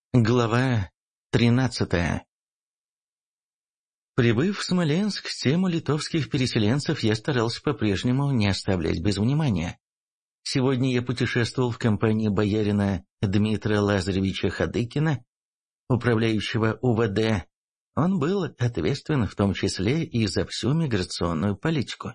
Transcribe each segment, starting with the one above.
Глава 13. Прибыв в Смоленск, тему литовских переселенцев я старался по-прежнему не оставлять без внимания. Сегодня я путешествовал в компании боярина Дмитрия Лазаревича Хадыкина, управляющего УВД. Он был ответственен в том числе и за всю миграционную политику.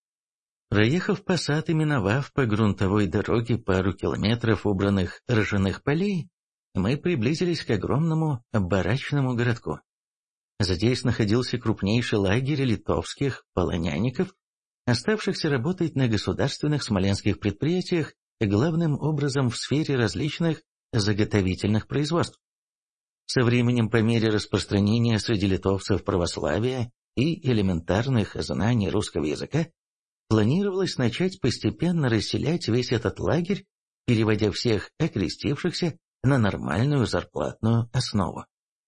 Проехав Посад и миновав по грунтовой дороге пару километров убранных ржаных полей, мы приблизились к огромному барачному городку. Здесь находился крупнейший лагерь литовских полонянников, оставшихся работать на государственных смоленских предприятиях, главным образом в сфере различных заготовительных производств. Со временем, по мере распространения среди литовцев православия и элементарных знаний русского языка, планировалось начать постепенно расселять весь этот лагерь, переводя всех окрестившихся на нормальную зарплатную основу.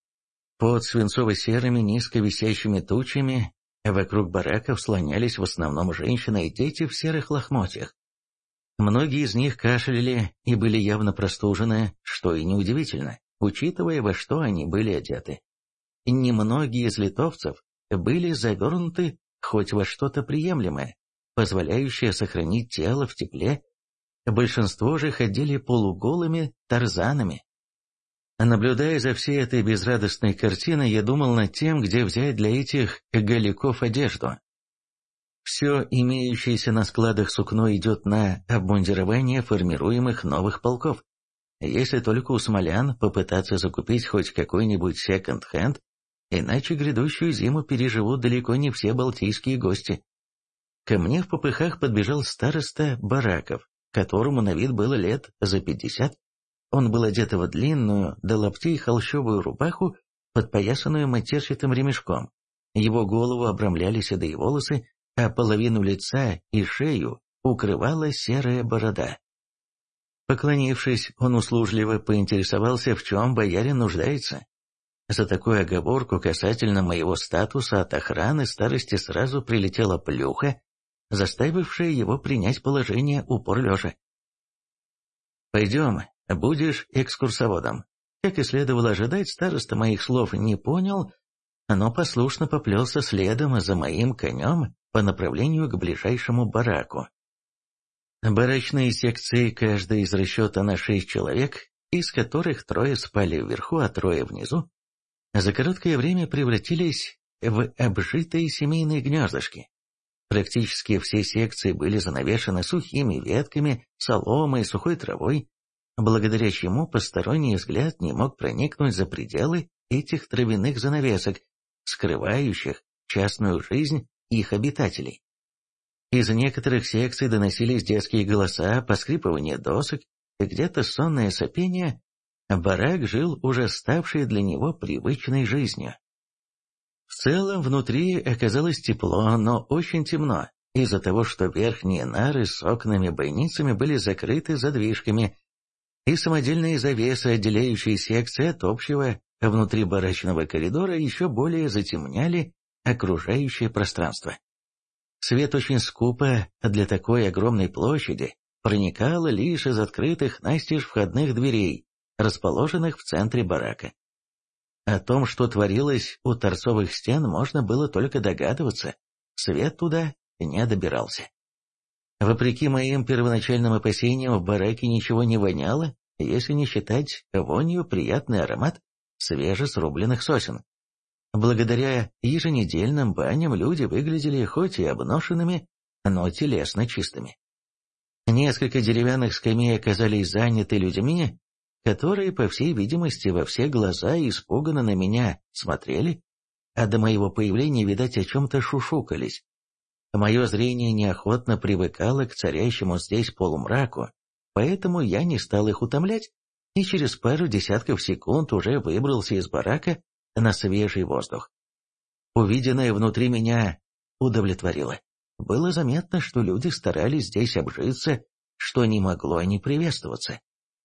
Под свинцово-серыми низко висящими тучами вокруг бараков слонялись в основном женщины и дети в серых лохмотьях. Многие из них кашляли и были явно простужены, что и неудивительно, учитывая, во что они были одеты. Немногие из литовцев были завернуты хоть во что-то приемлемое, позволяющее сохранить тело в тепле. Большинство же ходили полуголыми тарзанами. Наблюдая за всей этой безрадостной картиной, я думал над тем, где взять для этих голиков одежду. Все имеющееся на складах сукно идет на обмундирование формируемых новых полков. Если только у смолян попытаться закупить хоть какой-нибудь секонд-хенд, иначе грядущую зиму переживут далеко не все балтийские гости. Ко мне в попыхах подбежал староста бараков, которому на вид было лет за 50. Он был одет в длинную до локтей холщовую рубаху, подпоясанную матерчатым ремешком. Его голову обрамляли седые волосы, а половину лица и шею укрывала серая борода. Поклонившись, он услужливо поинтересовался, в чем боярин нуждается. За такую оговорку касательно моего статуса от охраны старости сразу прилетела плюха, заставившая его принять положение упор лежа. «Пойдем, будешь экскурсоводом». Как и следовало ожидать, староста моих слов не понял, но послушно поплелся следом за моим конем по направлению к ближайшему бараку. Барачные секции, каждая из расчета на 6 человек, из которых 3 спали вверху, а 3 внизу, за короткое время превратились в обжитые семейные гнездышки. Практически все секции были занавешены сухими ветками, соломой, сухой травой, благодаря чему посторонний взгляд не мог проникнуть за пределы этих травяных занавесок, скрывающих частную жизнь их обитателей. Из некоторых секций доносились детские голоса, поскрипывание досок и где-то сонное сопение. Барак жил уже ставшей для него привычной жизнью. В целом внутри оказалось тепло, но очень темно, из-за того, что верхние нары с окнами-бойницами были закрыты задвижками, и самодельные завесы, отделяющие секции от общего внутрибарачного коридора, еще более затемняли окружающее пространство. Свет очень скупо для такой огромной площади проникал лишь из открытых настежь входных дверей, расположенных в центре барака. О том, что творилось у торцовых стен, можно было только догадываться, свет туда не добирался. Вопреки моим первоначальным опасениям, в бараке ничего не воняло, если не считать вонью приятный аромат свежесрубленных сосен. Благодаря еженедельным баням люди выглядели хоть и обношенными, но телесно чистыми. Несколько деревянных скамей оказались заняты людьми, которые, по всей видимости, во все глаза испуганно на меня смотрели, а до моего появления, видать, о чем-то шушукались. Мое зрение неохотно привыкало к царящему здесь полумраку, поэтому я не стал их утомлять, и через пару десятков секунд уже выбрался из барака на свежий воздух. Увиденное внутри меня удовлетворило. Было заметно, что люди старались здесь обжиться, что не могло не приветствоваться.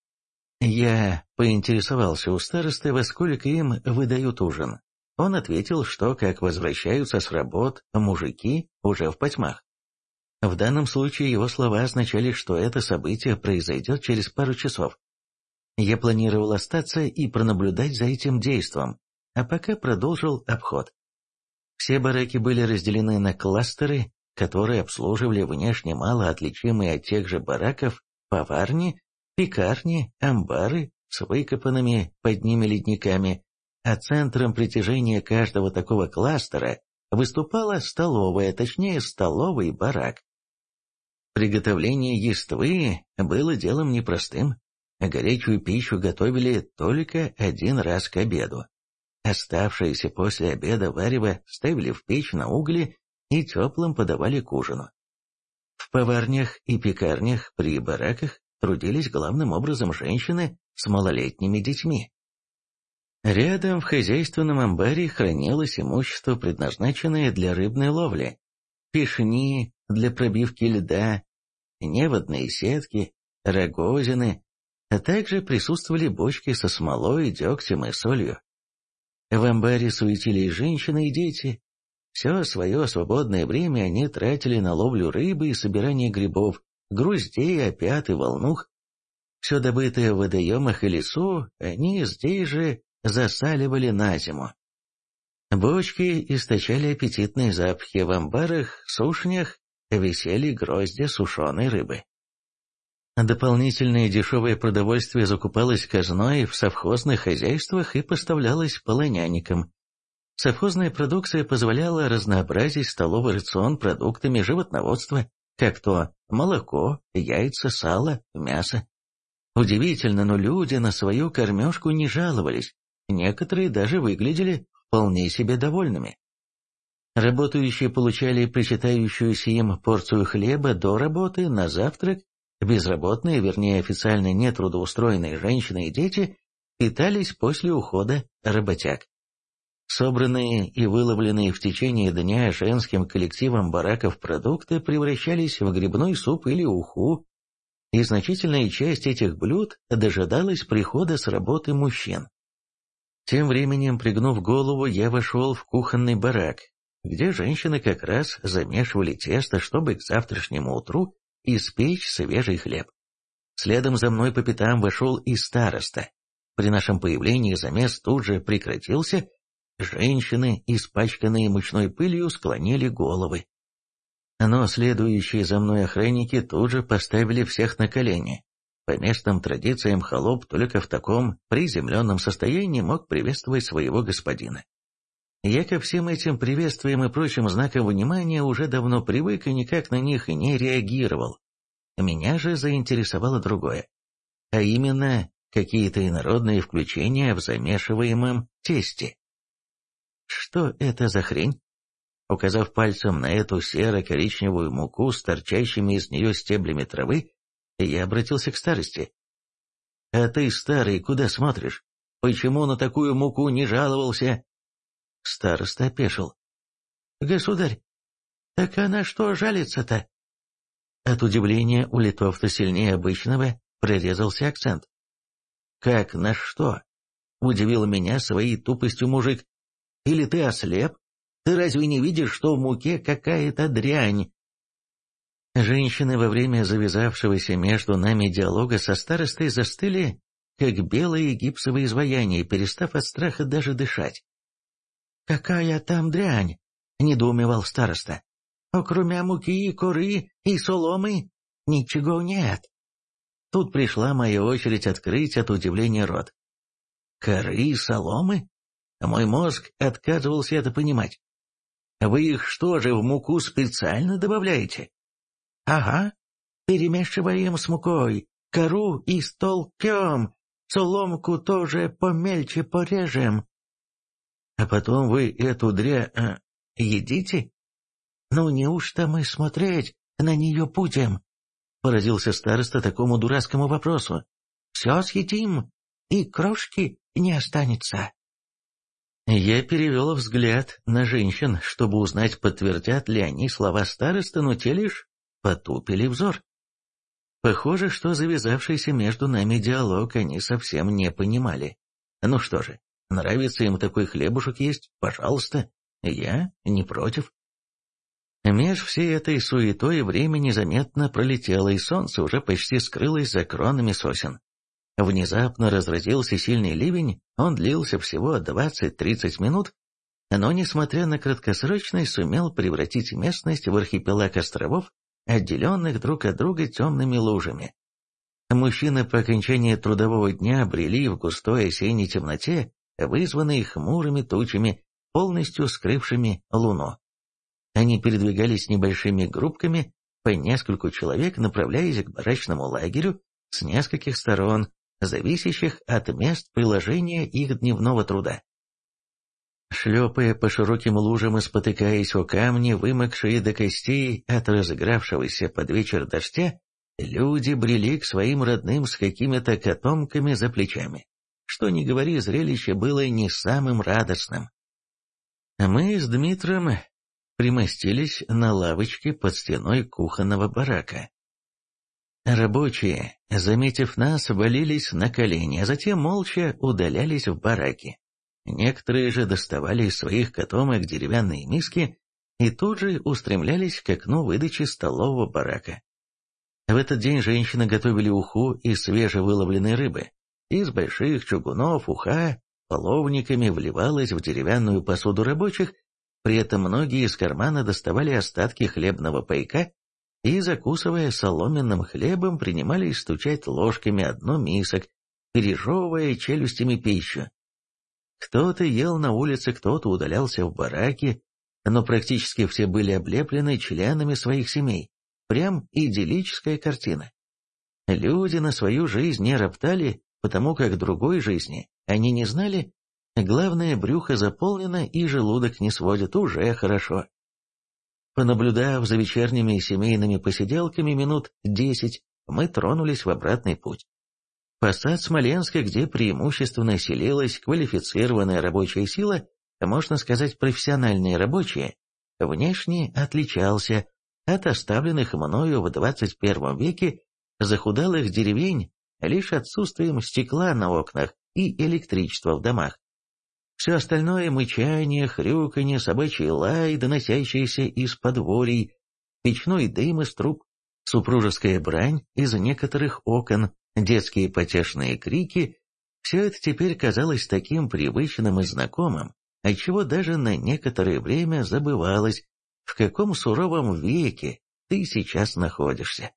Я поинтересовался у старосты, во сколько им выдают ужин. Он ответил, что как возвращаются с работ мужики уже в потьмах. В данном случае его слова означали, что это событие произойдет через пару часов. Я планировал остаться и пронаблюдать за этим действом, а пока продолжил обход. Все бараки были разделены на кластеры, которые обслуживали внешне мало отличимые от тех же бараков поварни, пекарни, амбары с выкопанными под ними ледниками, а центром притяжения каждого такого кластера выступала столовая, точнее столовый барак. Приготовление яствы было делом непростым. Горячую пищу готовили только один раз к обеду. Оставшееся после обеда варево ставили в печь на угли и теплым подавали к ужину. В поварнях и пекарнях при бараках трудились главным образом женщины с малолетними детьми. Рядом в хозяйственном амбаре хранилось имущество, предназначенное для рыбной ловли, пешни для пробивки льда, неводные сетки, рогозины, а также присутствовали бочки со смолой, дегтем и солью. В амбаре суетились женщины и дети. Все свое свободное время они тратили на ловлю рыбы и собирание грибов, груздей, опят и волнух. Все добытое в водоемах и лесу они здесь же засаливали на зиму. Бочки источали аппетитные запахи, в амбарах, сушнях висели гроздья сушеной рыбы. Дополнительное дешевое продовольствие закупалось казной в совхозных хозяйствах и поставлялось полонянникам. Совхозная продукция позволяла разнообразить столовый рацион продуктами животноводства, как то молоко, яйца, сало, мясо. Удивительно, но люди на свою кормежку не жаловались, некоторые даже выглядели вполне себе довольными. Работающие получали причитающуюся им порцию хлеба до работы, на завтрак. Безработные, вернее официально нетрудоустроенные женщины и дети питались после ухода работяг. Собранные и выловленные в течение дня женским коллективом бараков продукты превращались в грибной суп или уху, и значительная часть этих блюд дожидалась прихода с работы мужчин. Тем временем, пригнув голову, я вошел в кухонный барак, где женщины как раз замешивали тесто, чтобы к завтрашнему утру испечь свежий хлеб. Следом за мной по пятам вошел и староста. При нашем появлении замес тут же прекратился. Женщины, испачканные мучной пылью, склонили головы. Но следующие за мной охранники тут же поставили всех на колени. По местным традициям холоп только в таком приземленном состоянии мог приветствовать своего господина. Я ко всем этим приветствиям и прочим знакам внимания уже давно привык и никак на них не реагировал. Меня же заинтересовало другое, а именно какие-то инородные включения в замешиваемом тесте. Что это за хрень? Указав пальцем на эту серо-коричневую муку с торчащими из нее стеблями травы, я обратился к старости. «А ты, старый, куда смотришь? Почему на такую муку не жаловался?» Староста опешил. «Государь, так она что жалится-то?» От удивления у литовца сильнее обычного прорезался акцент. «Как на что?» — удивил меня своей тупостью мужик. «Или ты ослеп? Ты разве не видишь, что в муке какая-то дрянь?» Женщины во время завязавшегося между нами диалога со старостой застыли, как белые гипсовые изваяния, перестав от страха даже дышать. «Какая там дрянь?» — недоумевал староста. «Кроме муки, коры и соломы ничего нет». Тут пришла моя очередь открыть от удивления рот. «Коры и соломы?» Мой мозг отказывался это понимать. «Вы их что же в муку специально добавляете?» «Ага, перемешиваем с мукой, кору истолкем, соломку тоже помельче порежем». «А потом вы эту едите?» «Ну неужто мы смотреть на нее будем?» — поразился староста такому дурацкому вопросу. «Все съедим, и крошки не останется». Я перевел взгляд на женщин, чтобы узнать, подтвердят ли они слова старосты, но те лишь потупили взор. Похоже, что завязавшийся между нами диалог они совсем не понимали. Ну что же, нравится им такой хлебушек есть, пожалуйста, я не против. Меж всей этой суетой время незаметно пролетело, и солнце уже почти скрылось за кронами сосен. Внезапно разразился сильный ливень, он длился всего 20-30 минут, но, несмотря на краткосрочность, сумел превратить местность в архипелаг островов, отделенных друг от друга темными лужами. Мужчины по окончании трудового дня брели в густой осенней темноте, вызванной хмурыми тучами, полностью скрывшими луну. Они передвигались небольшими группками, по нескольку человек, направляясь к барачному лагерю с нескольких сторон, зависящих от мест приложения их дневного труда. Шлепая по широким лужам и спотыкаясь о камни, вымокшие до костей от разыгравшегося под вечер дождя, люди брели к своим родным с какими-то котомками за плечами. Что ни говори, зрелище было не самым радостным. Мы с Дмитром примостились на лавочке под стеной кухонного барака. Рабочие, заметив нас, валились на колени, а затем молча удалялись в бараки. Некоторые же доставали из своих котомок деревянные миски и тут же устремлялись к окну выдачи столового барака. В этот день женщины готовили уху из свежевыловленной рыбы. Из больших чугунов уха половниками вливалась в деревянную посуду рабочих, при этом многие из кармана доставали остатки хлебного пайка и, закусывая соломенным хлебом, принимались стучать ложками о дно мисок, пережевывая челюстями пищу. Кто-то ел на улице, кто-то удалялся в бараки, но практически все были облеплены членами своих семей. Прям идиллическая картина. Люди на свою жизнь не роптали, потому как другой жизни они не знали. Главное, брюхо заполнено и желудок не сводит, уже хорошо. Понаблюдав за вечерними семейными посиделками минут 10, мы тронулись в обратный путь. Посад Смоленска, где преимущественно селилась квалифицированная рабочая сила, можно сказать профессиональные рабочие, внешне отличался от оставленных мною в 21 веке захудалых деревень лишь отсутствием стекла на окнах и электричества в домах. Все остальное — мычание, хрюканье, собачий лай, доносящийся из подворий, печной дым из труб, супружеская брань из некоторых окон, детские потешные крики — все это теперь казалось таким привычным и знакомым, отчего даже на некоторое время забывалось, в каком суровом веке ты сейчас находишься.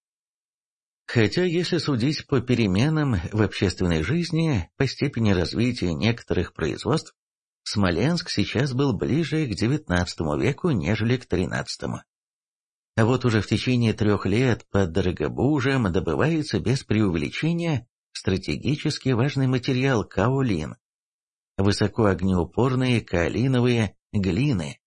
Хотя, если судить по переменам в общественной жизни, по степени развития некоторых производств, Смоленск сейчас был ближе к XIX веку, нежели к XIII. А вот уже в течение 3 лет под Дорогобужем добывается без преувеличения стратегически важный материал каолин, высокоогнеупорные каолиновые глины.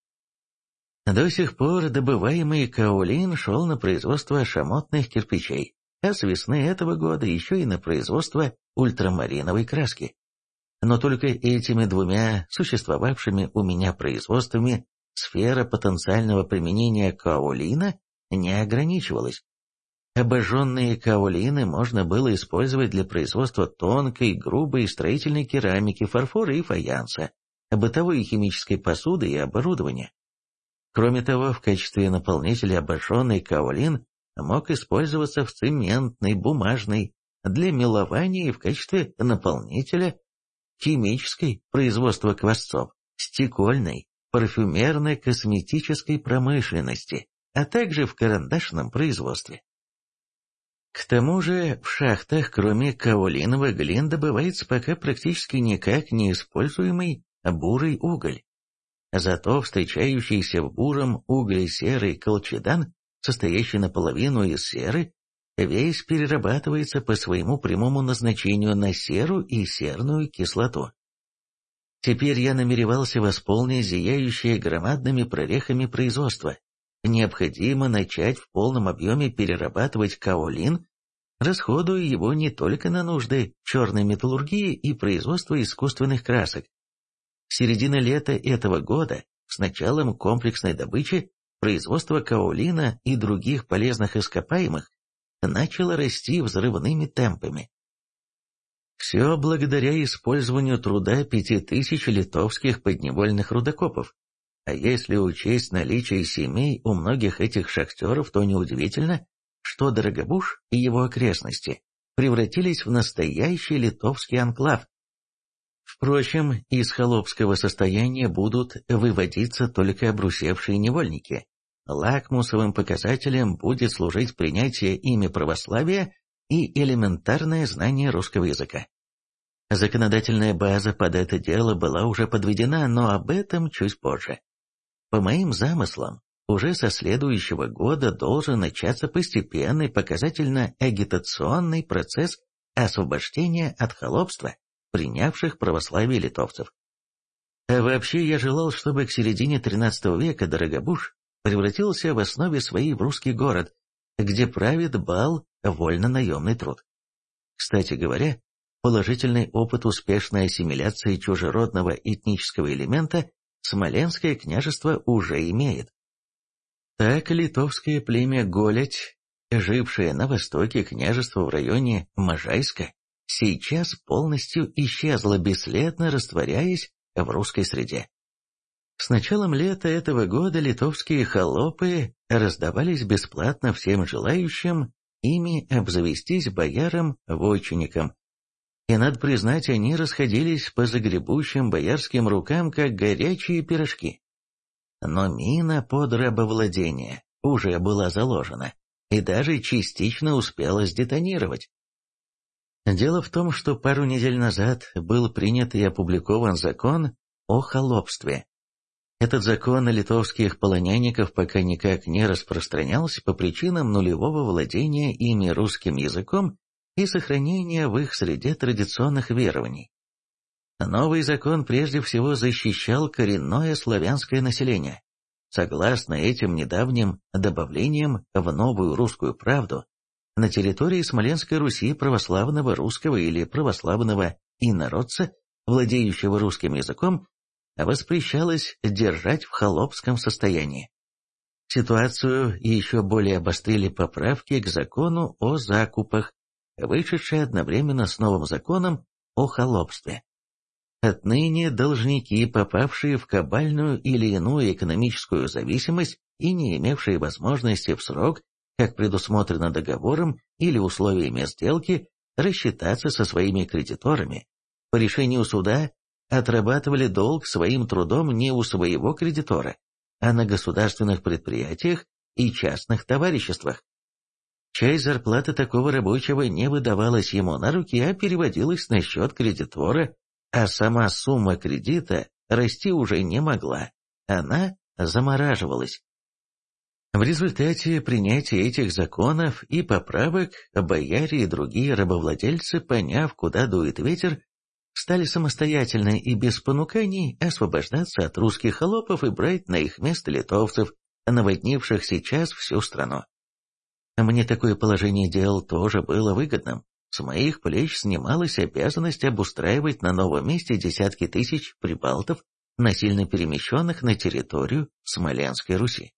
До сих пор добываемый каолин шел на производство шамотных кирпичей, а с весны этого года еще и на производство ультрамариновой краски. Но только этими двумя существовавшими у меня производствами сфера потенциального применения каолина не ограничивалась. Обожженные каолины можно было использовать для производства тонкой, грубой строительной керамики, фарфора и фаянса, бытовой и химической посуды и оборудования. Кроме того, в качестве наполнителя обожженный каолин мог использоваться в цементной, бумажной, для мелования и в качестве наполнителя химической производства квасцов, стекольной, парфюмерной, косметической промышленности, а также в карандашном производстве. К тому же в шахтах, кроме каолиновых глин, добывается пока практически никак не используемый бурый уголь. Зато встречающийся в буром угле серый колчедан, состоящий наполовину из серы, весь перерабатывается по своему прямому назначению на серу и серную кислоту. Теперь я намеревался восполнить зияющие громадными прорехами производства. Необходимо начать в полном объеме перерабатывать каолин, расходуя его не только на нужды черной металлургии и производства искусственных красок. С середины лета этого года, с началом комплексной добычи, производство каолина и других полезных ископаемых начало расти взрывными темпами. Все благодаря использованию труда 5000 литовских подневольных рудокопов. А если учесть наличие семей у многих этих шахтеров, то неудивительно, что Дорогобуж и его окрестности превратились в настоящий литовский анклав. Впрочем, из холопского состояния будут выводиться только обрусевшие невольники. Лакмусовым показателем будет служить принятие ими православия и элементарное знание русского языка. Законодательная база под это дело была уже подведена, но об этом чуть позже. По моим замыслам, уже со следующего года должен начаться постепенный показательно-агитационный процесс освобождения от холопства, принявших православие литовцев. А вообще я желал, чтобы к середине XIII века Дорогобуж превратился в основе своей в русский город, где правит бал вольно-наемный труд. Кстати говоря, положительный опыт успешной ассимиляции чужеродного этнического элемента Смоленское княжество уже имеет. Так литовское племя Голядь, жившее на востоке княжества в районе Можайска, сейчас полностью исчезло, бесследно растворяясь в русской среде. С началом лета этого года литовские холопы раздавались бесплатно всем желающим ими обзавестись боярам-вотчинникам. И, надо признать, они расходились по загребущим боярским рукам, как горячие пирожки. Но мина под рабовладение уже была заложена и даже частично успела сдетонировать. Дело в том, что пару недель назад был принят и опубликован закон о холопстве. Этот закон на литовских полонянников пока никак не распространялся по причинам нулевого владения ими русским языком и сохранения в их среде традиционных верований. Новый закон прежде всего защищал коренное славянское население. Согласно этим недавним добавлениям в новую русскую правду, на территории Смоленской Руси православного русского или православного инородца, владеющего русским языком, воспрещалось держать в холопском состоянии. Ситуацию еще более обострили поправки к закону о закупах, вышедшие одновременно с новым законом о холопстве. Отныне должники, попавшие в кабальную или иную экономическую зависимость и не имевшие возможности в срок, как предусмотрено договором или условиями сделки, рассчитаться со своими кредиторами, по решению суда отрабатывали долг своим трудом не у своего кредитора, а на государственных предприятиях и частных товариществах. Часть зарплаты такого рабочего не выдавалась ему на руки, а переводилась на счет кредитора, а сама сумма кредита расти уже не могла, она замораживалась. В результате принятия этих законов и поправок бояре и другие рабовладельцы, поняв, куда дует ветер, стали самостоятельно и без понуканий освобождаться от русских холопов и брать на их место литовцев, наводнивших сейчас всю страну. Мне такое положение дел тоже было выгодным. С моих плеч снималась обязанность обустраивать на новом месте десятки тысяч прибалтов, насильно перемещенных на территорию Смоленской Руси.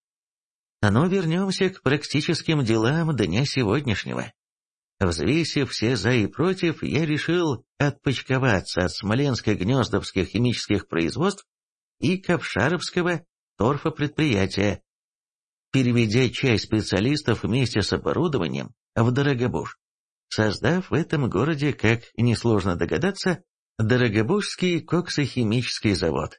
Но вернемся к практическим делам дня сегодняшнего. Взвесив все за и против, я решил отпочковаться от смоленско-гнездовских химических производств и ковшаровского торфопредприятия, переведя часть специалистов вместе с оборудованием в Дорогобуж, создав в этом городе, как несложно догадаться, Дорогобужский коксохимический завод.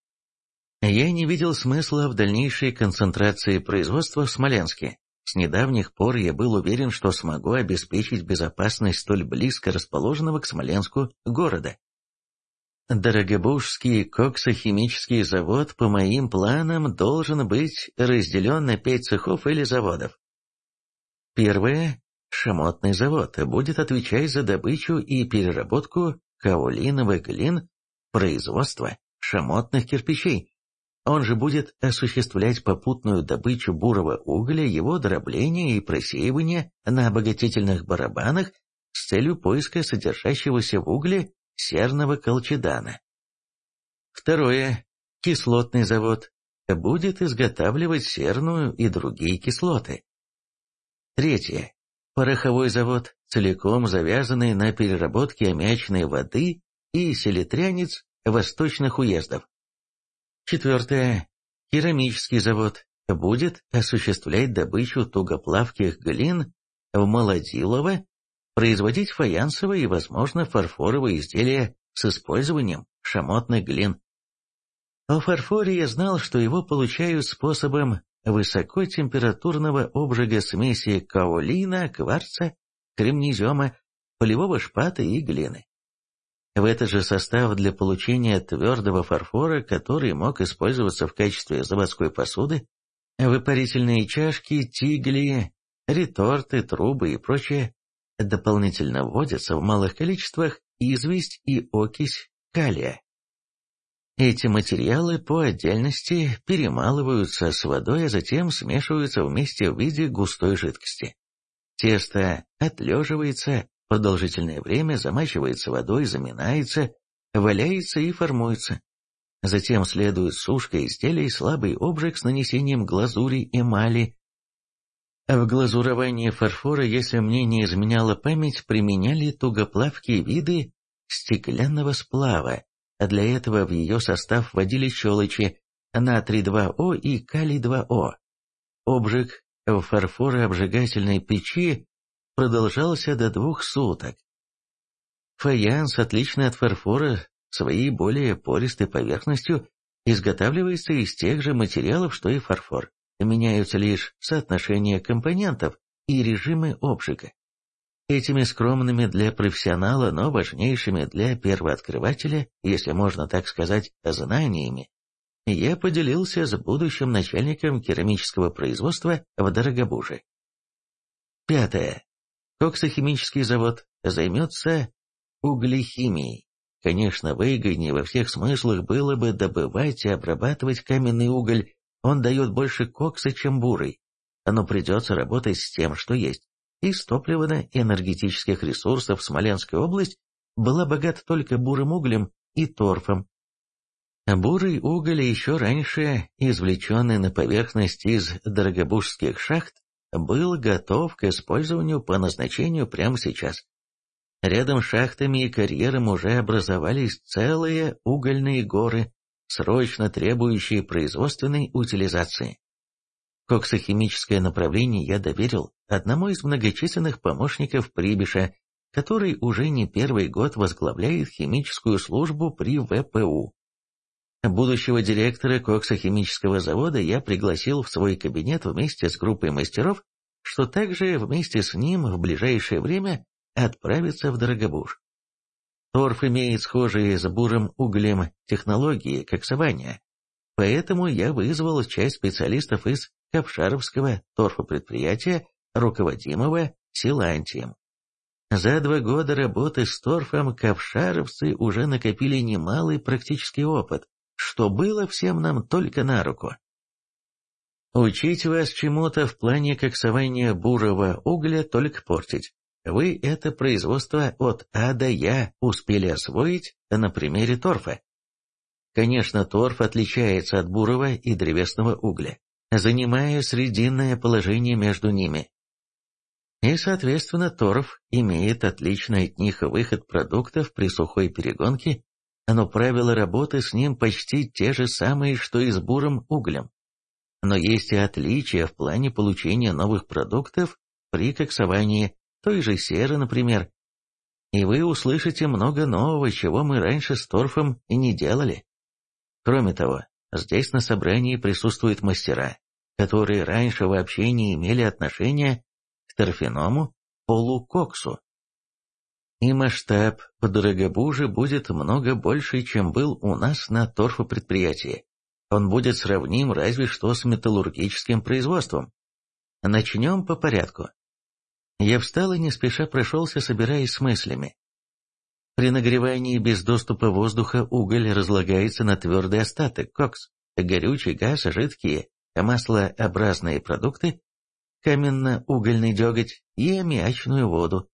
Я не видел смысла в дальнейшей концентрации производства в Смоленске. С недавних пор я был уверен, что смогу обеспечить безопасность столь близко расположенного к Смоленску города. Дорогобужский коксохимический завод по моим планам должен быть разделен на 5 цехов или заводов. Первое – шамотный завод, будет отвечать за добычу и переработку каолиновых глин, производство шамотных кирпичей. Он же будет осуществлять попутную добычу бурого угля, его дробление и просеивание на обогатительных барабанах с целью поиска содержащегося в угле серного колчедана. Второе. Кислотный завод будет изготавливать серную и другие кислоты. Третье. Пороховой завод, целиком завязанный на переработке аммиачной воды и селитрянец восточных уездов. Четвертое. Керамический завод будет осуществлять добычу тугоплавких глин в Молодилово производить фаянсовые и, возможно, фарфоровые изделия с использованием шамотных глин. О фарфоре я знал, что его получают способом высокотемпературного обжига смеси каолина, кварца, кремнезема, полевого шпата и глины. В этот же состав для получения твердого фарфора, который мог использоваться в качестве заводской посуды, выпарительные чашки, тигли, реторты, трубы и прочее, дополнительно вводятся в малых количествах известь и окись калия. Эти материалы по отдельности перемалываются с водой, а затем смешиваются вместе в виде густой жидкости. Тесто отлеживается, продолжительное время замачивается водой, заминается, валяется и формуется. Затем следует сушка изделий, слабый обжиг с нанесением глазури эмали. В глазуровании фарфора, если мне не изменяла память, применяли тугоплавкие виды стеклянного сплава, а для этого в ее состав вводили щелочи натрий 2О и калий 2О. Обжиг в фарфорообжигательной печи продолжался до 2 суток. Фаянс, отличный от фарфора своей более пористой поверхностью, изготавливается из тех же материалов, что и фарфор. Меняются лишь соотношения компонентов и режимы обжига. Этими скромными для профессионала, но важнейшими для первооткрывателя, если можно так сказать, знаниями, я поделился с будущим начальником керамического производства в Дорогобуже. 5. Коксохимический завод займется углехимией. Конечно, выгоднее во всех смыслах было бы добывать и обрабатывать каменный уголь, он дает больше кокса, чем бурый, но придется работать с тем, что есть. Из топливно-энергетических ресурсов Смоленская область была богата только бурым углем и торфом. Бурый уголь, еще раньше извлеченный на поверхность из дорогобужских шахт, был готов к использованию по назначению прямо сейчас. Рядом с шахтами и карьером уже образовались целые угольные горы, срочно требующие производственной утилизации. Коксохимическое направление я доверил одному из многочисленных помощников Прибиша, который уже не первый год возглавляет химическую службу при ВПУ. Будущего директора коксохимического завода я пригласил в свой кабинет вместе с группой мастеров, что также вместе с ним в ближайшее время отправится в Дорогобуж. Торф имеет схожие с бурым углем технологии коксования, поэтому я вызвал часть специалистов из Ковшаровского торфопредприятия, руководимого Силантием. За 2 года работы с торфом ковшаровцы уже накопили немалый практический опыт, что было всем нам только на руку. Учить вас чему-то в плане коксования бурого угля только портить. Вы это производство от А до Я успели освоить на примере торфа. Конечно, торф отличается от бурого и древесного угля, занимая срединное положение между ними. И, соответственно, торф имеет отличный от них выход продуктов при сухой перегонке, но правила работы с ним почти те же самые, что и с бурым углем. Но есть и отличия в плане получения новых продуктов при коксовании, той же серы, например. И вы услышите много нового, чего мы раньше с торфом и не делали. Кроме того, здесь на собрании присутствуют мастера, которые раньше вообще не имели отношения к торфяному полукоксу. И масштаб в Дорогобуже будет много больше, чем был у нас на торфопредприятии. Он будет сравним разве что с металлургическим производством. Начнем по порядку. Я встал и не спеша прошелся, собираясь с мыслями. При нагревании без доступа воздуха уголь разлагается на твердый остаток, кокс, горючий газ, жидкие, маслообразные продукты, каменно-угольный деготь и аммиачную воду.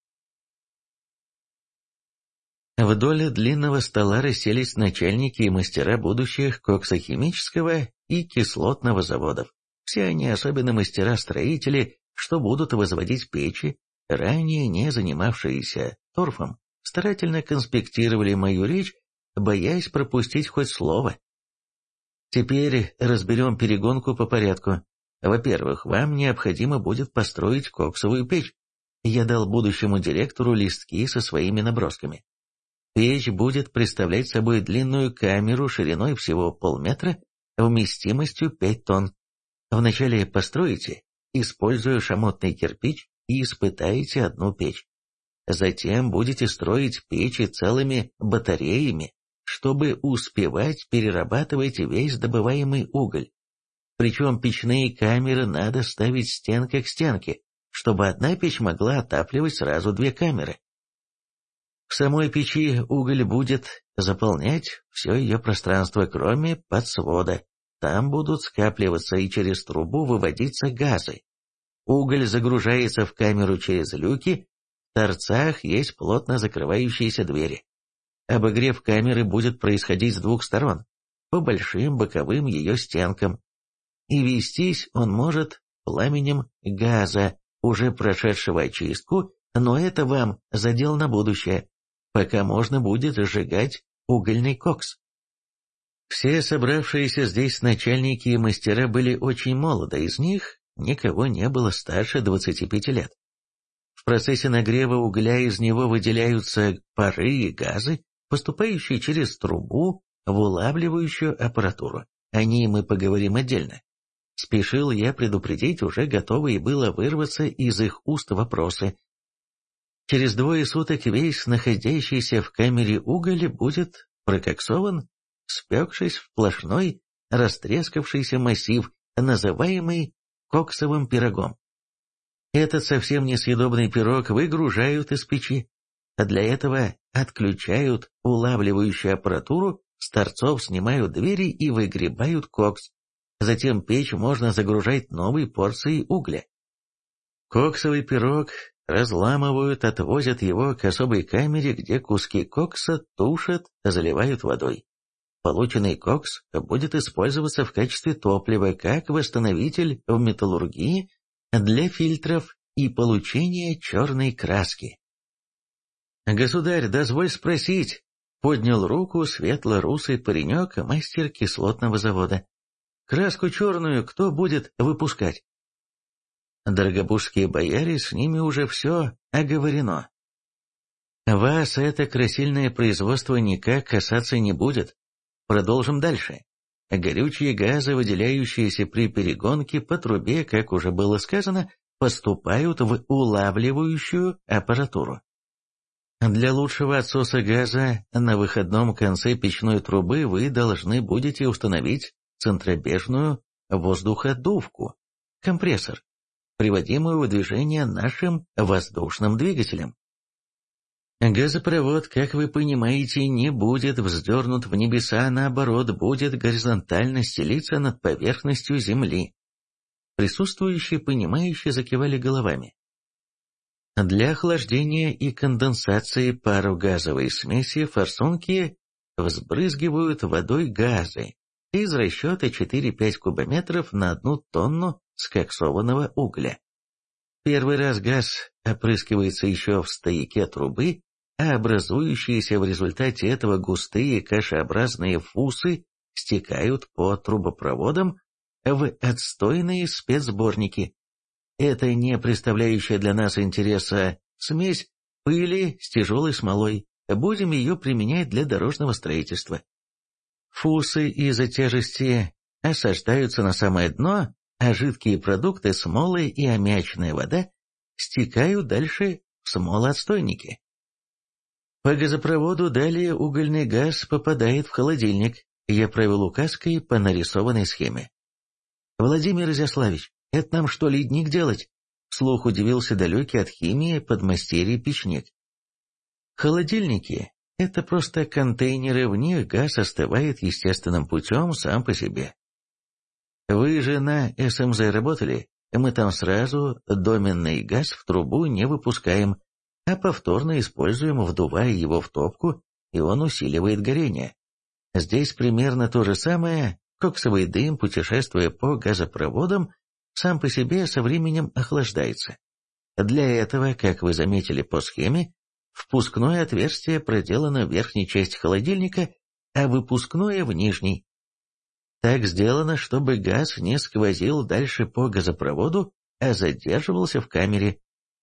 Вдоль длинного стола расселись начальники и мастера будущих коксохимического и кислотного заводов. Все они, особенно мастера-строители, что будут возводить печи, ранее не занимавшиеся торфом, старательно конспектировали мою речь, боясь пропустить хоть слово. Теперь разберем перегонку по порядку. Во-первых, вам необходимо будет построить коксовую печь. я дал будущему директору листки со своими набросками. Печь будет представлять собой длинную камеру шириной всего полметра, вместимостью 5 тонн. Вначале построите, используя шамотный кирпич, и испытаете одну печь. Затем будете строить печи целыми батареями, чтобы успевать перерабатывать весь добываемый уголь. Причем печные камеры надо ставить стенка к стенке, чтобы одна печь могла отапливать сразу 2 камеры. В самой печи уголь будет заполнять все ее пространство, кроме подсвода. Там будут скапливаться и через трубу выводиться газы. Уголь загружается в камеру через люки, в торцах есть плотно закрывающиеся двери. Обогрев камеры будет происходить с 2 сторон, по большим боковым ее стенкам. И вестись он может пламенем газа, уже прошедшего очистку, но это вам задел на будущее, пока можно будет сжигать угольный кокс. Все собравшиеся здесь начальники и мастера были очень молоды, из них никого не было старше 25 лет. В процессе нагрева угля из него выделяются пары и газы, поступающие через трубу в улавливающую аппаратуру. О ней мы поговорим отдельно. Спешил я предупредить уже готовые было вырваться из их уст вопросы. Через 2 суток весь находящийся в камере уголь будет прококсован, спекшись в сплошной, растрескавшийся массив, называемый коксовым пирогом. Этот совсем несъедобный пирог выгружают из печи, а для этого отключают улавливающую аппаратуру, с торцов снимают двери и выгребают кокс. Затем печь можно загружать новой порцией угля. Коксовый пирог разламывают, отвозят его к особой камере, где куски кокса тушат, заливают водой. Полученный кокс будет использоваться в качестве топлива как восстановитель в металлургии для фильтров и получения черной краски. «Государь, дозволь спросить», — поднял руку светло-русый паренек, мастер кислотного завода. «Краску черную кто будет выпускать?» Дорогобужские бояре, с ними уже все оговорено. Вас это красильное производство никак касаться не будет. Продолжим дальше. Горючие газы, выделяющиеся при перегонке по трубе, как уже было сказано, поступают в улавливающую аппаратуру. Для лучшего отсоса газа на выходном конце печной трубы вы должны будете установить центробежную воздуходувку, компрессор, приводимую в движение нашим воздушным двигателем. Газопровод, как вы понимаете, не будет вздернут в небеса, а наоборот, будет горизонтально стелиться над поверхностью Земли. Присутствующие, понимающие, закивали головами. Для охлаждения и конденсации парогазовой смеси форсунки взбрызгивают водой газы из расчета 4-5 кубометров на 1 тонну скоксованного угля. Первый раз газ опрыскивается еще в стояке трубы, а образующиеся в результате этого густые кашеобразные фусы стекают по трубопроводам в отстойные спецсборники. Это не представляющая для нас интереса смесь пыли с тяжелой смолой. Будем ее применять для дорожного строительства. Фусы из-за тяжести осаждаются на самое дно, а жидкие продукты, смолы и аммиачная вода, стекают дальше в смолоотстойники. По газопроводу далее угольный газ попадает в холодильник. Я провел указкой по нарисованной схеме. «Владимир Изяславич, это нам что, ледник делать?» Вслух удивился далекий от химии подмастерье печник. Холодильники — это просто контейнеры, в них газ остывает естественным путем сам по себе. Вы же на СМЗ работали? Мы там сразу доменный газ в трубу не выпускаем, а повторно используем, вдувая его в топку, и он усиливает горение. Здесь примерно то же самое. Коксовый дым, путешествуя по газопроводам, сам по себе со временем охлаждается. Для этого, как вы заметили по схеме, впускное отверстие проделано в верхней части холодильника, а выпускное в нижней. Так сделано, чтобы газ не сквозил дальше по газопроводу, а задерживался в камере.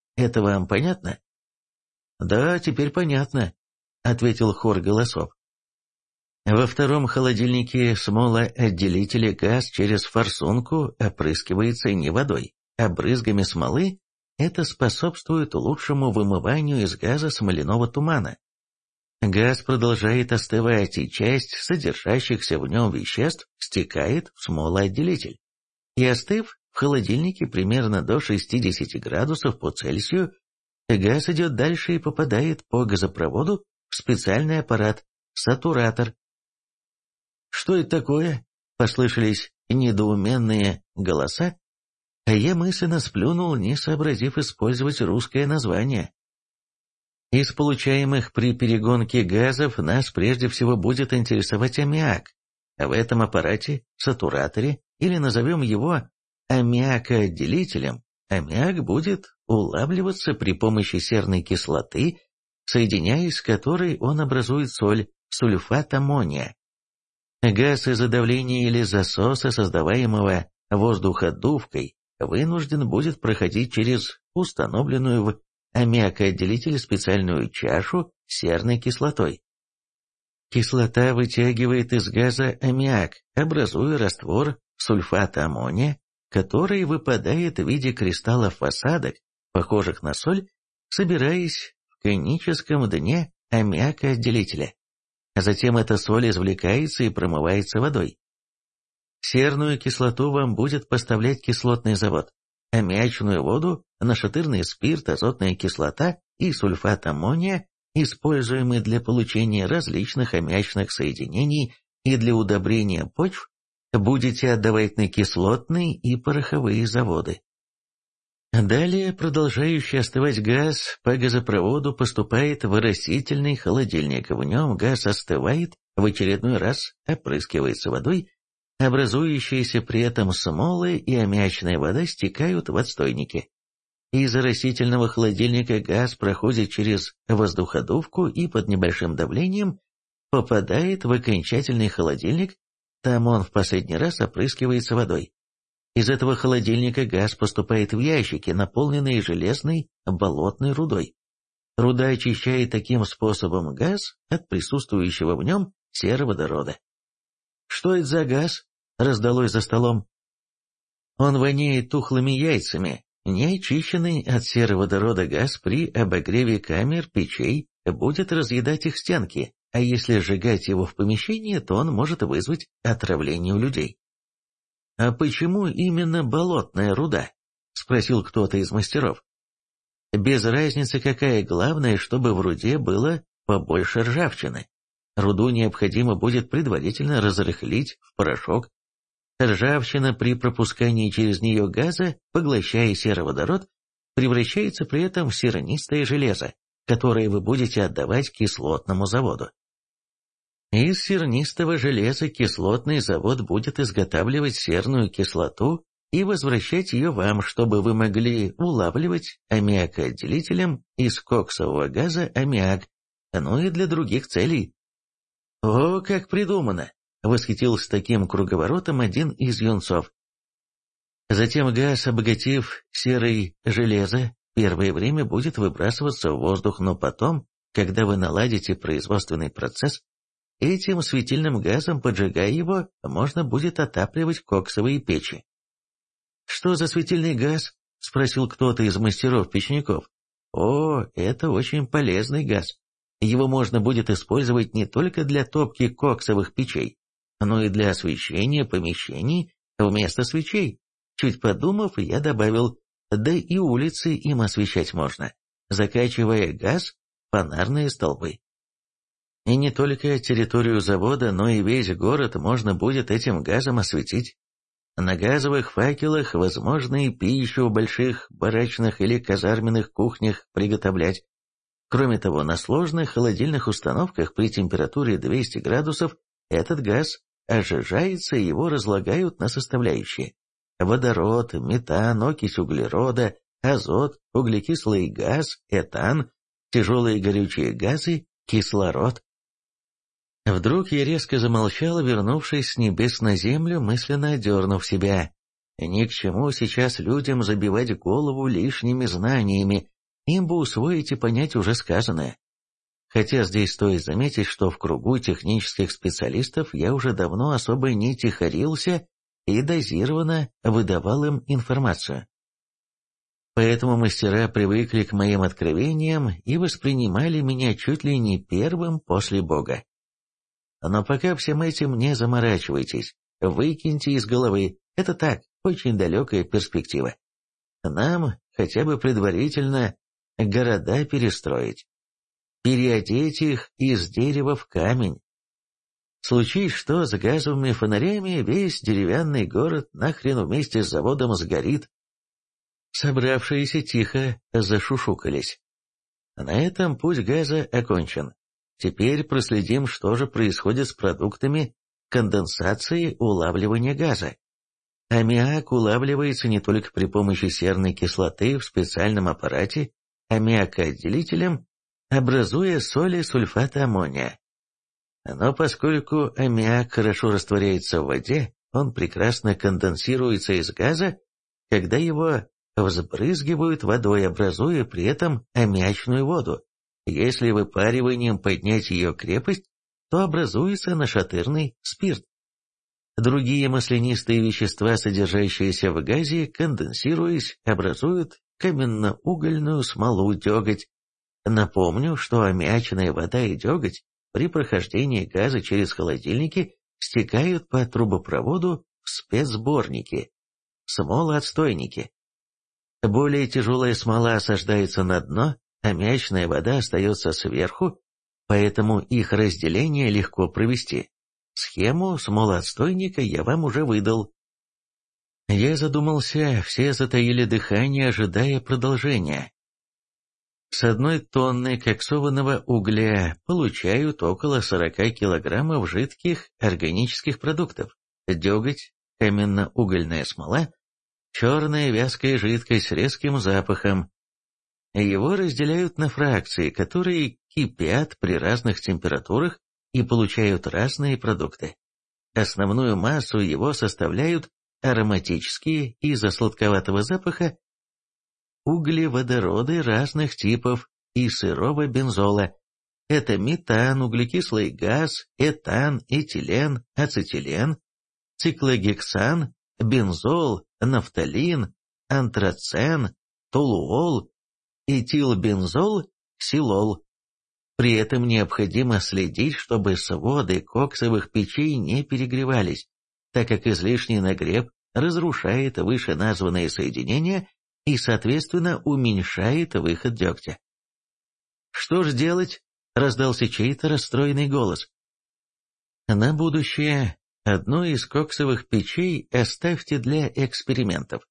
Это вам понятно? Да, теперь понятно, ответил хор голосов. Во втором холодильнике смолоотделителя газ через форсунку опрыскивается не водой, а брызгами смолы. Это способствует лучшему вымыванию из газа смоляного тумана. Газ продолжает остывать, и часть содержащихся в нем веществ стекает в смолоотделитель. И остыв в холодильнике примерно до 60 градусов по Цельсию, газ идет дальше и попадает по газопроводу в специальный аппарат – сатуратор. «Что это такое?» – послышались недоуменные голоса, а я мысленно сплюнул, не сообразив использовать русское название. Из получаемых при перегонке газов нас прежде всего будет интересовать аммиак. В этом аппарате, сатураторе, или назовем его аммиакоотделителем, аммиак будет улавливаться при помощи серной кислоты, соединяясь с которой он образует соль, сульфат аммония. Газ из-за давления или засоса, создаваемого воздуходувкой, вынужден будет проходить через установленную в аммиакоотделитель специальную чашу с серной кислотой. Кислота вытягивает из газа аммиак, образуя раствор сульфата аммония, который выпадает в виде кристаллов осадок, похожих на соль, собираясь в коническом дне аммиакоотделителя. Затем эта соль извлекается и промывается водой. Серную кислоту вам будет поставлять кислотный завод. Аммиачную воду, нашатырный спирт, азотная кислота и сульфат аммония, используемые для получения различных аммиачных соединений и для удобрения почв, будете отдавать на кислотные и пороховые заводы. Далее продолжающий остывать газ по газопроводу поступает в оросительный холодильник. В нем газ остывает, в очередной раз опрыскивается водой, образующиеся при этом смолы и аммиачная вода стекают в отстойники. Из оросительного холодильника газ проходит через воздуходувку и под небольшим давлением попадает в окончательный холодильник, там он в последний раз опрыскивается водой. Из этого холодильника газ поступает в ящики, наполненные железной болотной рудой. Руда очищает таким способом газ от присутствующего в нем сероводорода. «Что это за газ?» — раздалось за столом. «Он воняет тухлыми яйцами. Неочищенный от сероводорода газ при обогреве камер, печей будет разъедать их стенки, а если сжигать его в помещении, то он может вызвать отравление у людей». «А почему именно болотная руда?» — спросил кто-то из мастеров. «Без разницы какая, главное, чтобы в руде было побольше ржавчины. Руду необходимо будет предварительно разрыхлить в порошок. Ржавчина при пропускании через нее газа, поглощая сероводород, превращается при этом в сернистое железо, которое вы будете отдавать кислотному заводу. Из сернистого железа кислотный завод будет изготавливать серную кислоту и возвращать ее вам, чтобы вы могли улавливать аммиакоотделителем из коксового газа аммиак, ну и для других целей». «О, как придумано!» — восхитился таким круговоротом один из юнцов. Затем газ, обогатив серой железо, первое время будет выбрасываться в воздух, но потом, когда вы наладите производственный процесс, этим светильным газом, поджигая его, можно будет отапливать коксовые печи. «Что за светильный газ?» — спросил кто-то из мастеров-печников. «О, это очень полезный газ. Его можно будет использовать не только для топки коксовых печей, но и для освещения помещений вместо свечей». Чуть подумав, я добавил, да и улицы им освещать можно, закачивая газ в фонарные столбы. И не только территорию завода, но и весь город можно будет этим газом осветить. На газовых факелах возможно и пищу в больших барачных или казарменных кухнях приготовлять. Кроме того, на сложных холодильных установках при температуре 200 градусов этот газ ожижается и его разлагают на составляющие: водород, метан, окись углерода, азот, углекислый газ, этан, тяжелые горючие газы, кислород. Вдруг я резко замолчал, вернувшись с небес на землю, мысленно одернув себя. Ни к чему сейчас людям забивать голову лишними знаниями, им бы усвоить и понять уже сказанное. Хотя здесь стоит заметить, что в кругу технических специалистов я уже давно особо не тихорился и дозированно выдавал им информацию. Поэтому мастера привыкли к моим откровениям и воспринимали меня чуть ли не первым после Бога. Но пока всем этим не заморачивайтесь, выкиньте из головы, это так, очень далекая перспектива. Нам хотя бы предварительно города перестроить, переодеть их из дерева в камень. Случись что, с газовыми фонарями весь деревянный город нахрен вместе с заводом сгорит. Собравшиеся тихо зашушукались. На этом путь газа окончен. Теперь проследим, что же происходит с продуктами конденсации улавливания газа. Аммиак улавливается не только при помощи серной кислоты в специальном аппарате аммиакоотделителем, образуя соли сульфата аммония. Но поскольку аммиак хорошо растворяется в воде, он прекрасно конденсируется из газа, когда его взбрызгивают водой, образуя при этом аммиачную воду. Если выпариванием поднять ее крепость, то образуется нашатырный спирт. Другие маслянистые вещества, содержащиеся в газе, конденсируясь, образуют каменно-угольную смолу, деготь. Напомню, что аммиачная вода и деготь при прохождении газа через холодильники стекают по трубопроводу в спецсборники, смолоотстойники. Более тяжелая смола осаждается на дно, аммиачная вода остается сверху, поэтому их разделение легко провести. Схему смолоотстойника я вам уже выдал. Я задумался, все затаили дыхание, ожидая продолжения. С 1 тонны коксованного угля получают около 40 килограммов жидких органических продуктов: деготь, каменно-угольная смола, черная вязкая жидкость с резким запахом. Его разделяют на фракции, которые кипят при разных температурах и получают разные продукты. Основную массу его составляют ароматические из-за сладковатого запаха углеводороды разных типов и сырого бензола. Это метан, углекислый газ, этан, этилен, ацетилен, циклогексан, бензол, нафталин, антрацен, толуол, этилбензол, ксилол. При этом необходимо следить, чтобы своды коксовых печей не перегревались, так как излишний нагрев разрушает вышеназванные соединения и, соответственно, уменьшает выход дегтя. «Что ж делать?» — раздался чей-то расстроенный голос. «На будущее одну из коксовых печей оставьте для экспериментов.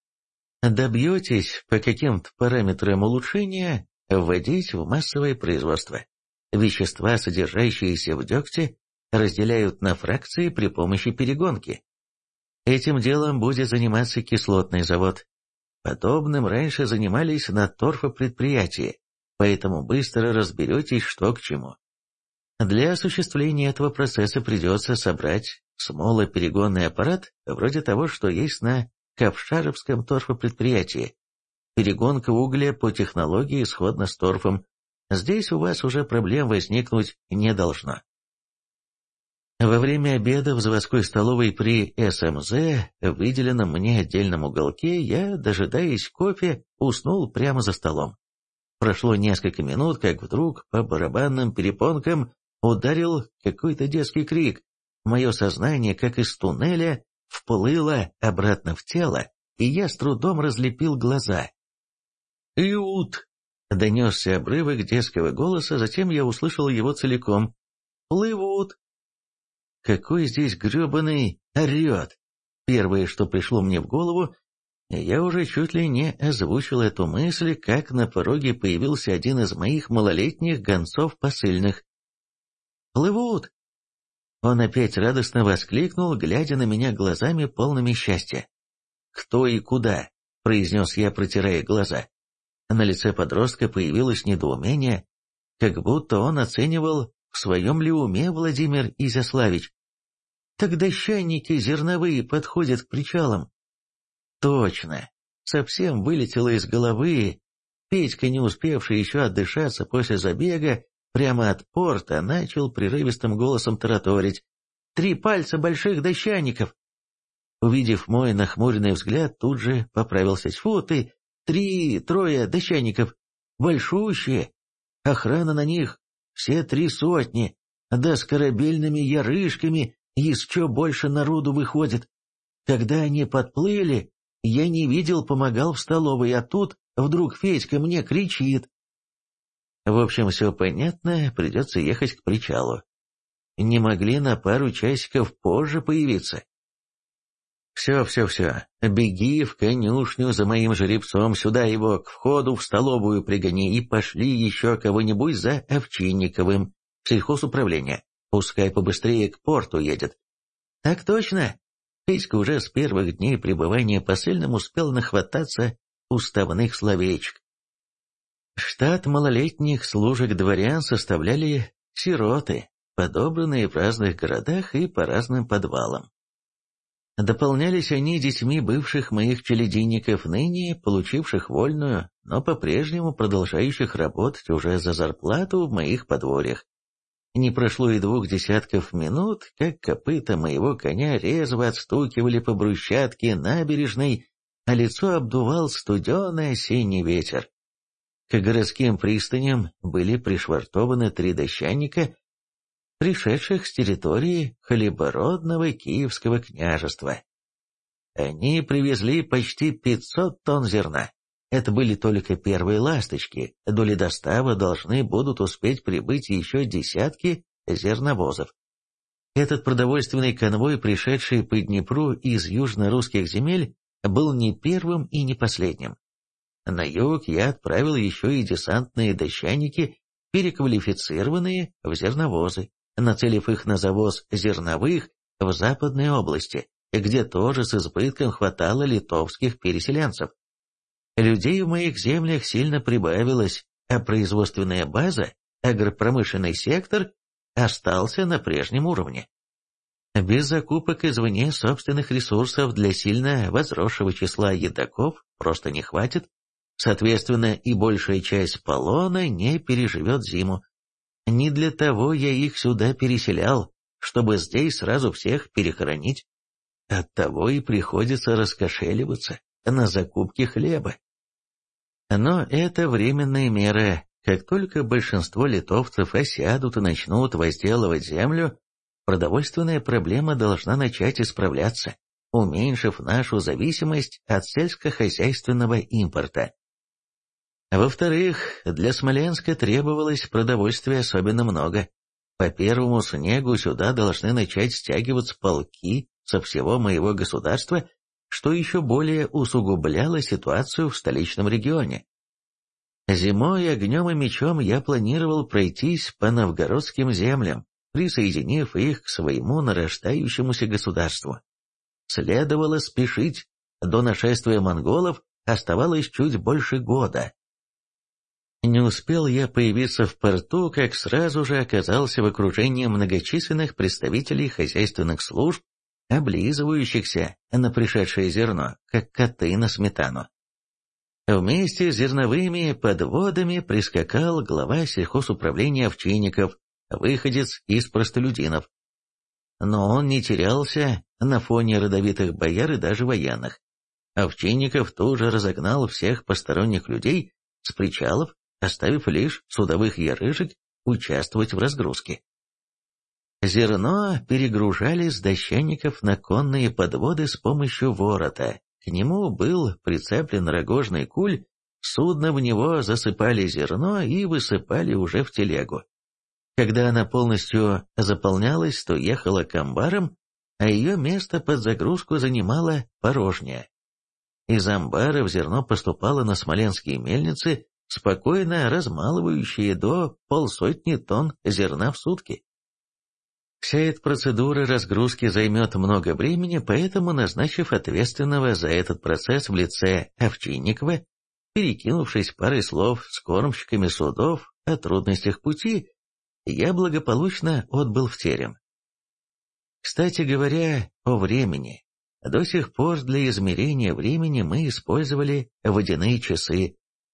Добьетесь по каким-то параметрам улучшения, вводить в массовое производство. Вещества, содержащиеся в дегте, разделяют на фракции при помощи перегонки. Этим делом будет заниматься кислотный завод. Подобным раньше занимались на торфопредприятии, поэтому быстро разберетесь, что к чему. Для осуществления этого процесса придется собрать смолоперегонный аппарат, вроде того, что есть на Ковшаровском торфопредприятии. Перегонка угля по технологии сходна с торфом. Здесь у вас уже проблем возникнуть не должно. Во время обеда в заводской столовой при СМЗ, выделенном мне отдельном уголке, я, дожидаясь кофе, уснул прямо за столом. Прошло несколько минут, как вдруг по барабанным перепонкам ударил какой-то детский крик. Мое сознание, как из туннеля, вплыло обратно в тело, и я с трудом разлепил глаза. «Иут!» — донесся обрывок детского голоса, затем я услышал его целиком. «Плывут!» Какой здесь гребаный орет! Первое, что пришло мне в голову, я уже чуть ли не озвучил эту мысль, как на пороге появился один из моих малолетних гонцов посыльных. «Плывут!» Он опять радостно воскликнул, глядя на меня глазами полными счастья. «Кто и куда?» — произнес я, протирая глаза. На лице подростка появилось недоумение, как будто он оценивал, в своем ли уме Владимир Изяславич. «Так дощанники зерновые подходят к причалам». Точно, совсем вылетело из головы. Петька, не успевший еще отдышаться после забега, прямо от порта начал прерывистым голосом тараторить: «3 пальца больших дощаников!» Увидев мой нахмуренный взгляд, тут же поправился: «Тьфу ты, 3 дощаников, большущие, охрана на них, все 3 сотни, да с корабельными ярышками еще больше народу выходит. Когда они подплыли, я не видел, помогал в столовой, а тут вдруг Федька мне кричит». В общем, все понятно, придется ехать к причалу. Не могли на пару часиков позже появиться? Все, беги в конюшню за моим жеребцом, сюда его к входу в столовую пригони и пошли еще кого-нибудь за Овчинниковым в сельхозуправление. Пускай побыстрее к порту едет. Так точно. Федька уже с первых дней пребывания посыльным успел нахвататься уставных словечек. Штат малолетних служек дворян составляли сироты, подобранные в разных городах и по разным подвалам. Дополнялись они детьми бывших моих челядинников, ныне получивших вольную, но по-прежнему продолжающих работать уже за зарплату в моих подворьях. Не прошло и 2 десятков минут, как копыта моего коня резво отстукивали по брусчатке набережной, а лицо обдувал студеный осенний ветер. К городским пристаням были пришвартованы 3 дощаника, пришедших с территории хлебородного Киевского княжества. Они привезли почти 500 тонн зерна. Это были только первые ласточки, до ледостава должны будут успеть прибыть еще десятки зерновозов. Этот продовольственный конвой, пришедший по Днепру из южно-русских земель, был не первым и не последним. На юг я отправил еще и десантные дощаники, переквалифицированные в зерновозы, нацелив их на завоз зерновых в Западной области, где тоже с избытком хватало литовских переселенцев. Людей в моих землях сильно прибавилось, а производственная база, агропромышленный сектор, остался на прежнем уровне. Без закупок извне собственных ресурсов для сильно возросшего числа едоков просто не хватит, соответственно, и большая часть полона не переживет зиму. Не для того я их сюда переселял, чтобы здесь сразу всех перехоронить. Оттого и приходится раскошеливаться на закупке хлеба. Но это временная мера. Как только большинство литовцев осядут и начнут возделывать землю, продовольственная проблема должна начать исправляться, уменьшив нашу зависимость от сельскохозяйственного импорта. Во-вторых, для Смоленска требовалось продовольствия особенно много. По первому снегу сюда должны начать стягиваться полки со всего моего государства, что еще более усугубляло ситуацию в столичном регионе. Зимой огнем и мечом я планировал пройтись по новгородским землям, присоединив их к своему нарождающемуся государству. Следовало спешить, до нашествия монголов оставалось чуть больше года. Не успел я появиться в порту, как сразу же оказался в окружении многочисленных представителей хозяйственных служб, облизывающихся на пришедшее зерно, как коты на сметану. Вместе с зерновыми подводами прискакал глава сельхозуправления Овчинников, выходец из простолюдинов. Но он не терялся на фоне родовитых бояр и даже военных. Овчинников тоже разогнал всех посторонних людей с причалов, оставив лишь судовых ярыжек участвовать в разгрузке. Зерно перегружали с дощаников на конные подводы с помощью ворота. К нему был прицеплен рогожный куль, судно в него засыпали зерно и высыпали уже в телегу. Когда она полностью заполнялась, то ехала к амбарам, а ее место под загрузку занимала порожняя. Из амбаров зерно поступало на смоленские мельницы, спокойно размалывающие до 50 тонн зерна в сутки. Вся эта процедура разгрузки займет много времени, поэтому, назначив ответственного за этот процесс в лице Овчинникова, перекинувшись парой слов с кормщиками судов о трудностях пути, я благополучно отбыл в терем. Кстати говоря, о времени. До сих пор для измерения времени мы использовали водяные часы,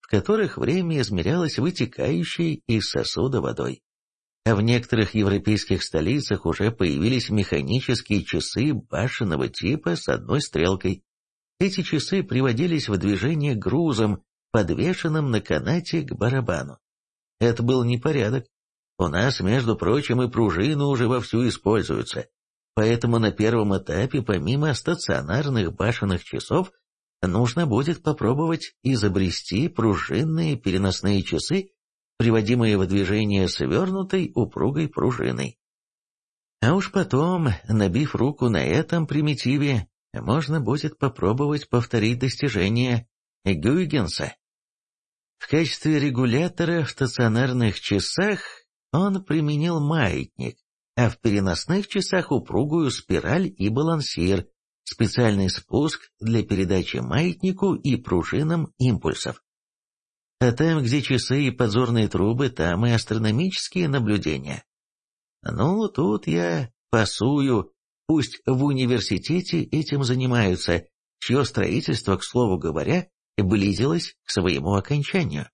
в которых время измерялось вытекающей из сосуда водой. А в некоторых европейских столицах уже появились механические часы башенного типа с одной стрелкой. Эти часы приводились в движение грузом, подвешенным на канате к барабану. Это был непорядок. У нас, между прочим, и пружины уже вовсю используются. Поэтому на первом этапе, помимо стационарных башенных часов, нужно будет попробовать изобрести пружинные переносные часы, приводимые в движение свернутой упругой пружиной. А уж потом, набив руку на этом примитиве, можно будет попробовать повторить достижения Гюйгенса. В качестве регулятора в стационарных часах он применил маятник, а в переносных часах упругую спираль и балансир, специальный спуск для передачи маятнику и пружинам импульсов. А там, где часы и подзорные трубы, там и астрономические наблюдения. Ну, тут я пасую, пусть в университете этим занимаются, чье строительство, к слову говоря, близилось к своему окончанию.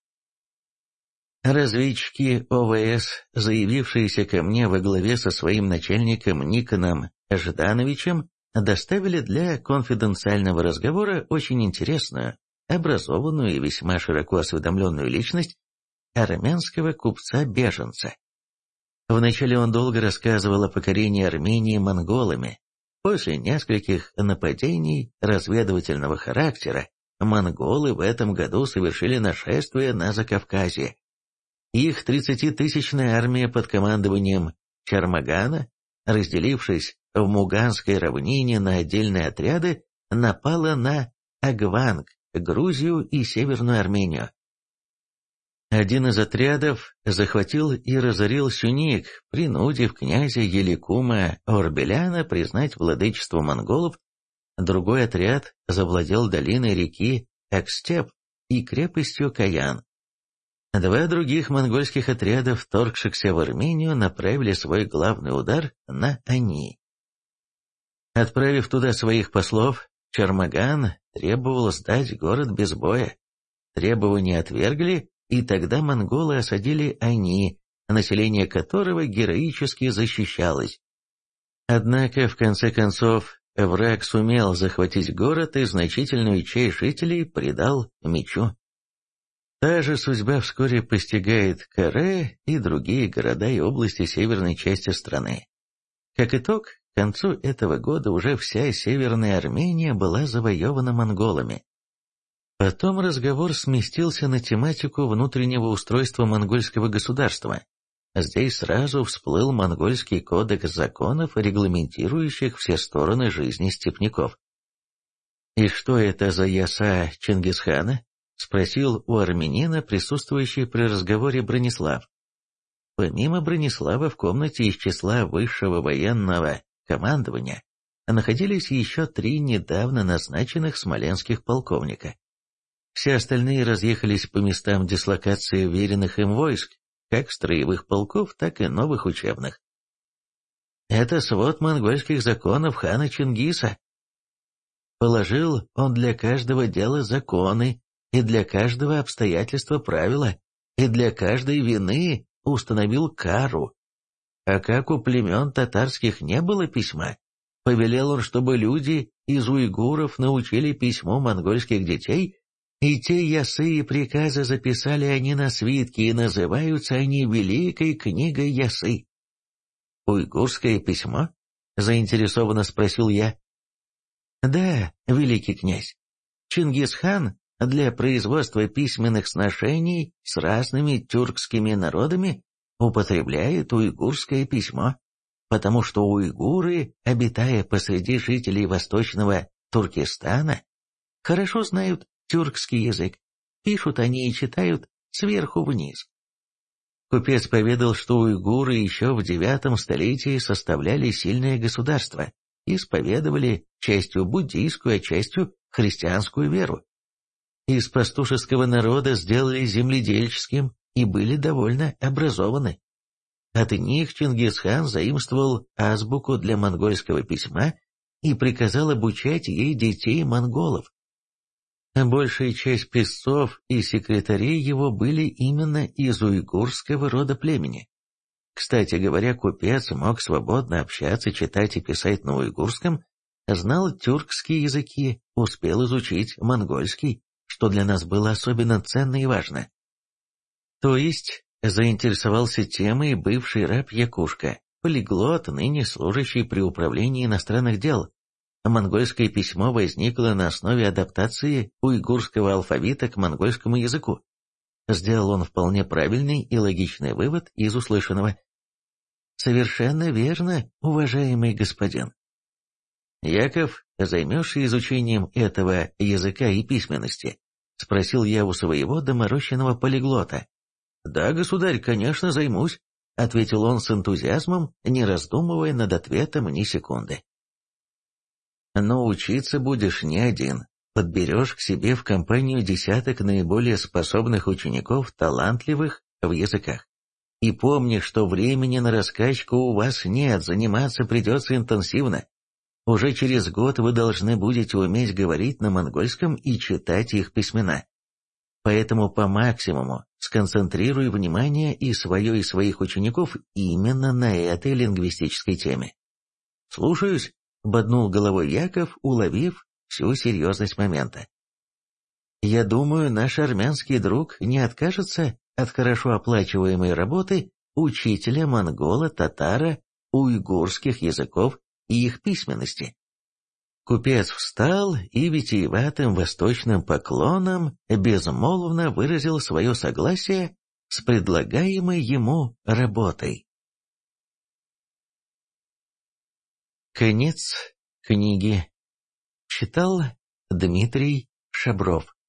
Разведчики ОВС, заявившиеся ко мне во главе со своим начальником Никоном Ждановичем, доставили для конфиденциального разговора очень интересную, образованную и весьма широко осведомленную личность армянского купца-беженца. Вначале он долго рассказывал о покорении Армении монголами. После нескольких нападений разведывательного характера монголы в этом году совершили нашествие на Закавказье. Их 30-тысячная армия под командованием Чармагана, разделившись в Муганской равнине на отдельные отряды, напала на Агванг, Грузию и Северную Армению. Один из отрядов захватил и разорил Сюник, принудив князя Еликума Орбеляна признать владычество монголов. Другой отряд завладел долиной реки Экстеп и крепостью Каян. Два других монгольских отряда, вторгшихся в Армению, направили свой главный удар на Ани. Отправив туда своих послов, Чармаган требовал сдать город без боя. Требования отвергли, и тогда монголы осадили Ани, население которого героически защищалось. Однако, в конце концов, враг сумел захватить город и значительную часть жителей предал мечу. Та же судьба вскоре постигает Каре и другие города и области северной части страны. Как итог, к концу этого года уже вся Северная Армения была завоевана монголами. Потом разговор сместился на тематику внутреннего устройства монгольского государства. Здесь сразу всплыл монгольский кодекс законов, регламентирующих все стороны жизни степняков. «И что это за яса Чингисхана?» — спросил у армянина, присутствующий при разговоре Бронислав. Помимо Бронислава в комнате из числа высшего военного командования находились еще 3 недавно назначенных смоленских полковника. Все остальные разъехались по местам дислокации веренных им войск, как строевых полков, так и новых учебных. Это свод монгольских законов хана Чингиса. Положил он для каждого дела законы, и для каждого обстоятельства правила, и для каждой вины установил кару. А как у племен татарских не было письма, повелел он, чтобы люди из уйгуров научили письму монгольских детей, и те ясы и приказы записали они на свитки, и называются они Великой книгой ясы. «Уйгурское письмо?» — заинтересованно спросил я. «Да, великий князь. Чингисхан для производства письменных сношений с разными тюркскими народами употребляет уйгурское письмо, потому что уйгуры, обитая посреди жителей восточного Туркестана, хорошо знают тюркский язык, пишут они и читают сверху вниз». Купец поведал, что уйгуры еще в IX столетии составляли сильное государство, исповедовали частью буддийскую, а частью христианскую веру. Из пастушеского народа сделали земледельческим и были довольно образованы. От них Чингисхан заимствовал азбуку для монгольского письма и приказал обучать ей детей монголов. Большая часть писцов и секретарей его были именно из уйгурского рода племени. Кстати говоря, купец мог свободно общаться, читать и писать на уйгурском, знал тюркские языки, успел изучить монгольский, что для нас было особенно ценно и важно. То есть заинтересовался темой бывший раб Якушка, полиглот, ныне служащий при управлении иностранных дел. Монгольское письмо возникло на основе адаптации уйгурского алфавита к монгольскому языку. Сделал он вполне правильный и логичный вывод из услышанного. «Совершенно верно, уважаемый господин. Яков, займешься изучением этого языка и письменности?» — спросил я у своего доморощенного полиглота. «Да, государь, конечно, займусь», — ответил он с энтузиазмом, не раздумывая над ответом ни секунды. «Но учиться будешь не один. Подберешь к себе в компанию десяток наиболее способных учеников, талантливых в языках. И помни, что времени на раскачку у вас нет, заниматься придется интенсивно. Уже через год вы должны будете уметь говорить на монгольском и читать их письмена. Поэтому по максимуму сконцентрируй внимание и свое, и своих учеников именно на этой лингвистической теме». «Слушаюсь», — боднул головой Яков, уловив всю серьезность момента. «Я думаю, наш армянский друг не откажется от хорошо оплачиваемой работы учителя монгола, татара, уйгурских языков и их письменности». Купец встал и витиеватым восточным поклоном безмолвно выразил свое согласие с предлагаемой ему работой. Конец книги. Читал Дмитрий Шабров.